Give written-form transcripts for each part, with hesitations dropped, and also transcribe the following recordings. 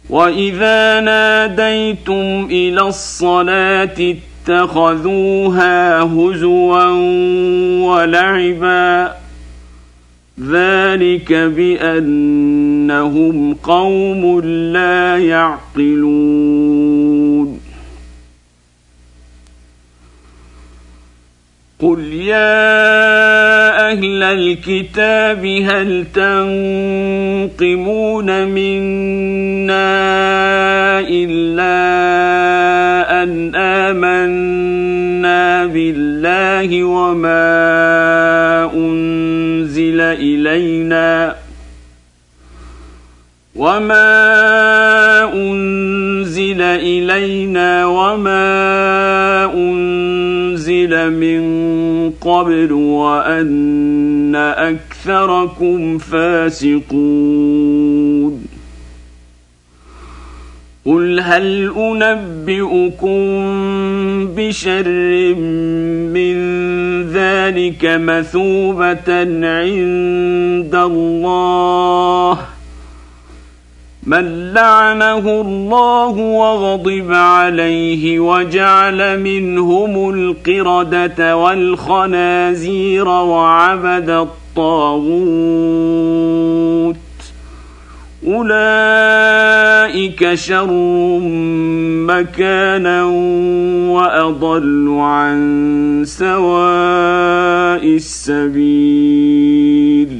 وإذا ناديتم إلى الصلاة اتخذوها هزوا ولعبا ذلك بأنهم قوم لا يعقلون قل يا أهل الكتاب هل تنقمون منا إلا أن آمنا بالله وما أنزل إلينا وما أنزل من قبل وأن أكثركم فاسقون قل هل أنبئكم بشر من ذلك مثوبة عند الله من لعنه الله وغضب عليه وجعل منهم القردة والخنازير وعبد الطاغوت أولئك شر مكانا وأضل عن سواء السبيل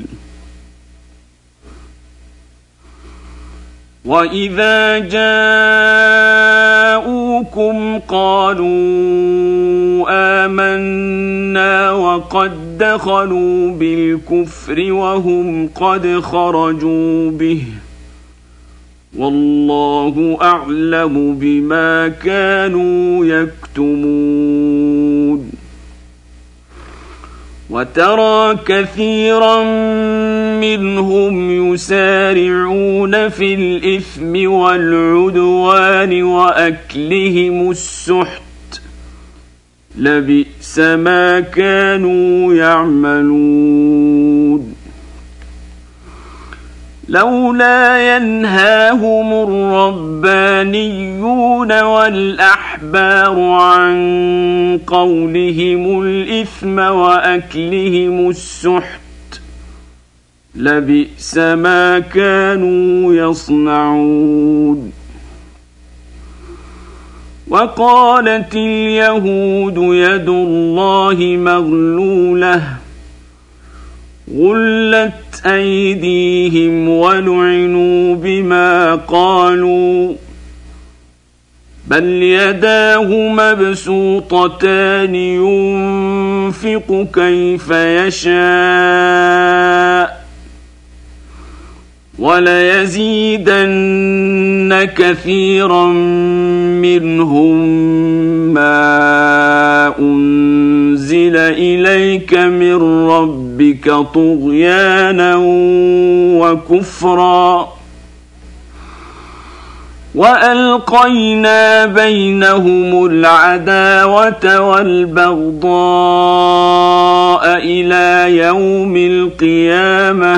وإذا جاءوكم قالوا آمنا وقد دخلوا بالكفر وهم قد خرجوا به والله أعلم بما كانوا يكتمون وترى كثيرا منهم يسارعون في الإثم والعدوان وأكلهم السحت لبئس ما كانوا يعملون لولا ينهاهم الربانيون والأحبار عن قولهم الإثم وأكلهم السحت لبئس ما كانوا يصنعون وقالت اليهود يد الله مغلولة غلت أيديهم ولعنوا بما قالوا بل يداه مبسوطتان ينفق كيف يشاء وليزيدن كثيرا منهم ما أنزل إليك من ربك طغيانا وكفرا وألقينا بينهم العداوة والبغضاء إلى يوم القيامة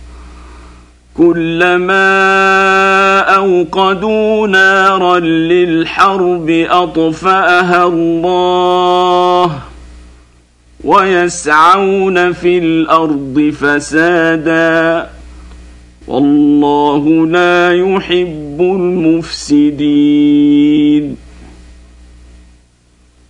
كلما أوقدوا نارا للحرب أطفأها الله ويسعون في الأرض فسادا والله لا يحب المفسدين